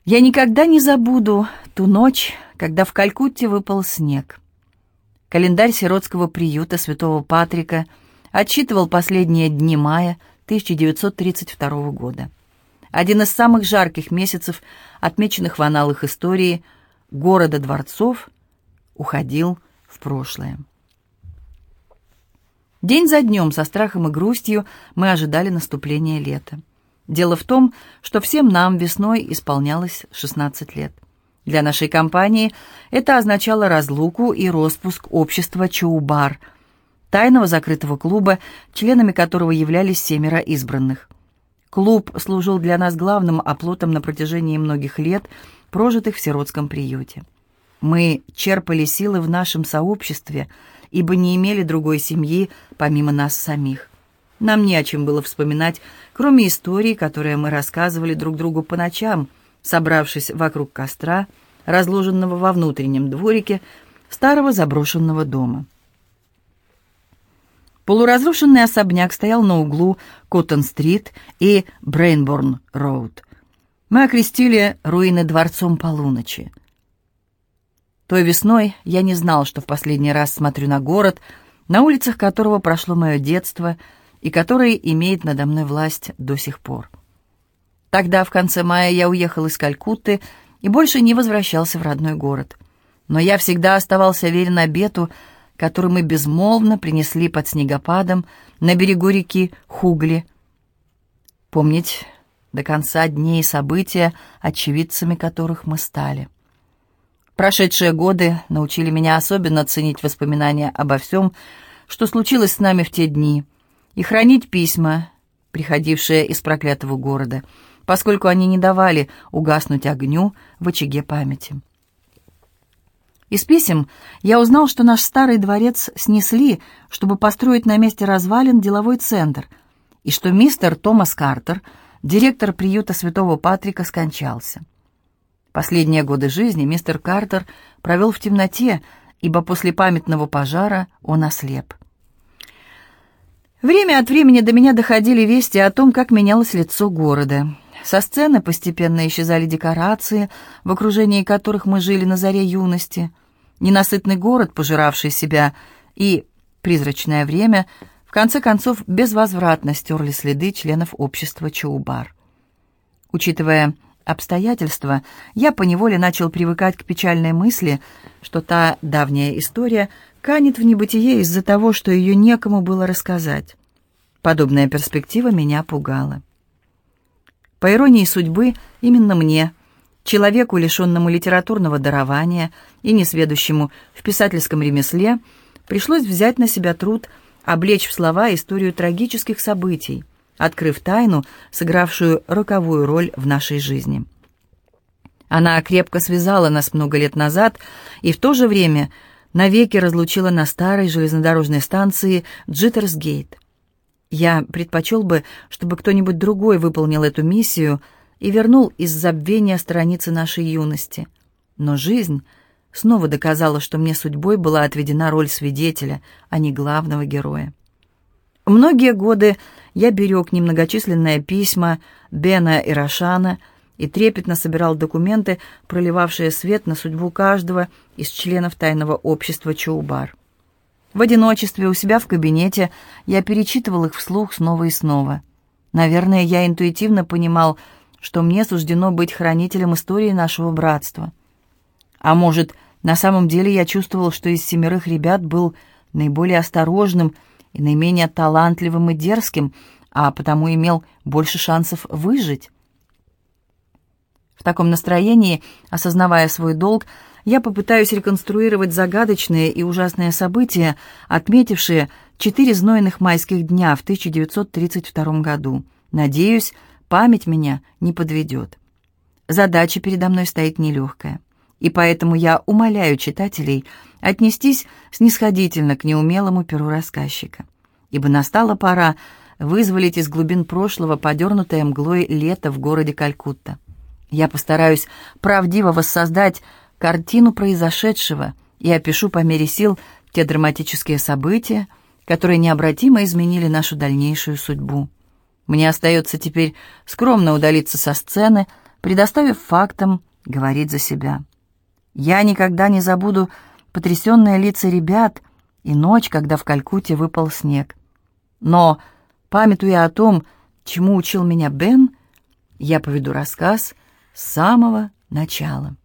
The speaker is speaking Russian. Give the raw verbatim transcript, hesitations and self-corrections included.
Я никогда не забуду ту ночь, когда в Калькутте выпал снег. Календарь сиротского приюта Святого Патрика отсчитывал последние дни мая тысяча девятьсот тридцать второго года. Один из самых жарких месяцев, отмеченных в аналах истории города-дворцов, уходил в прошлое. День за днем, со страхом и грустью, мы ожидали наступления лета. Дело в том, что всем нам весной исполнялось шестнадцать лет. Для нашей компании это означало разлуку и распуск общества Чоу-бар, тайного закрытого клуба, членами которого являлись семеро избранных. Клуб служил для нас главным оплотом на протяжении многих лет, прожитых в сиротском приюте. Мы черпали силы в нашем сообществе, ибо не имели другой семьи, помимо нас самих. Нам не о чем было вспоминать, кроме историй, которые мы рассказывали друг другу по ночам, собравшись вокруг костра, разложенного во внутреннем дворике старого заброшенного дома. Полуразрушенный особняк стоял на углу Коттон-стрит и Брейнборн-роуд. Мы окрестили руины дворцом полуночи. Той весной я не знал, что в последний раз смотрю на город, на улицах которого прошло мое детство и который имеет надо мной власть до сих пор. Тогда, в конце мая, я уехал из Калькутты и больше не возвращался в родной город. Но я всегда оставался верен обету, который мы безмолвно принесли под снегопадом на берегу реки Хугли. Помнить до конца дней и события, очевидцами которых мы стали. Прошедшие годы научили меня особенно ценить воспоминания обо всем, что случилось с нами в те дни, и хранить письма, приходившие из проклятого города, поскольку они не давали угаснуть огню в очаге памяти. Из писем я узнал, что наш старый дворец снесли, чтобы построить на месте развалин деловой центр, и что мистер Томас Картер, директор приюта Святого Патрика, скончался. Последние годы жизни мистер Картер провел в темноте, ибо после памятного пожара он ослеп. Время от времени до меня доходили вести о том, как менялось лицо города. Со сцены постепенно исчезали декорации, в окружении которых мы жили на заре юности. Ненасытный город, пожиравший себя, и призрачное время, в конце концов, безвозвратно стерли следы членов общества Чоу-бар. Учитывая обстоятельства, я поневоле начал привыкать к печальной мысли, что та давняя история канет в небытие из-за того, что ее некому было рассказать. Подобная перспектива меня пугала. По иронии судьбы, именно мне, человеку, лишенному литературного дарования и несведущему в писательском ремесле, пришлось взять на себя труд облечь в слова историю трагических событий, открыв тайну, сыгравшую роковую роль в нашей жизни. Она крепко связала нас много лет назад и в то же время навеки разлучила на старой железнодорожной станции Джиттерсгейт. Я предпочел бы, чтобы кто-нибудь другой выполнил эту миссию и вернул из забвения страницы нашей юности. Но жизнь снова доказала, что мне судьбой была отведена роль свидетеля, а не главного героя. Многие годы я берег немногочисленные письма Бена и Рошана и трепетно собирал документы, проливавшие свет на судьбу каждого из членов тайного общества Чоу-бар. В одиночестве у себя в кабинете я перечитывал их вслух снова и снова. Наверное, я интуитивно понимал, что мне суждено быть хранителем истории нашего братства. А может, на самом деле я чувствовал, что из семерых ребят был наиболее осторожным и наименее талантливым и дерзким, а потому имел больше шансов выжить. В таком настроении, осознавая свой долг, я попытаюсь реконструировать загадочные и ужасные события, отметившие четыре знойных майских дня в тысяча девятьсот тридцать втором году. Надеюсь, память меня не подведет. Задача передо мной стоит нелегкая, и поэтому я умоляю читателей отнестись снисходительно к неумелому перу рассказчика, ибо настала пора вызволить из глубин прошлого подернутое мглой лето в городе Калькутта. Я постараюсь правдиво воссоздать картину произошедшего и опишу по мере сил те драматические события, которые необратимо изменили нашу дальнейшую судьбу. Мне остается теперь скромно удалиться со сцены, предоставив фактам говорить за себя. Я никогда не забуду потрясенные лица ребят и ночь, когда в Калькутте выпал снег. Но, памятуя о том, чему учил меня Бен, я поведу рассказ с самого начала.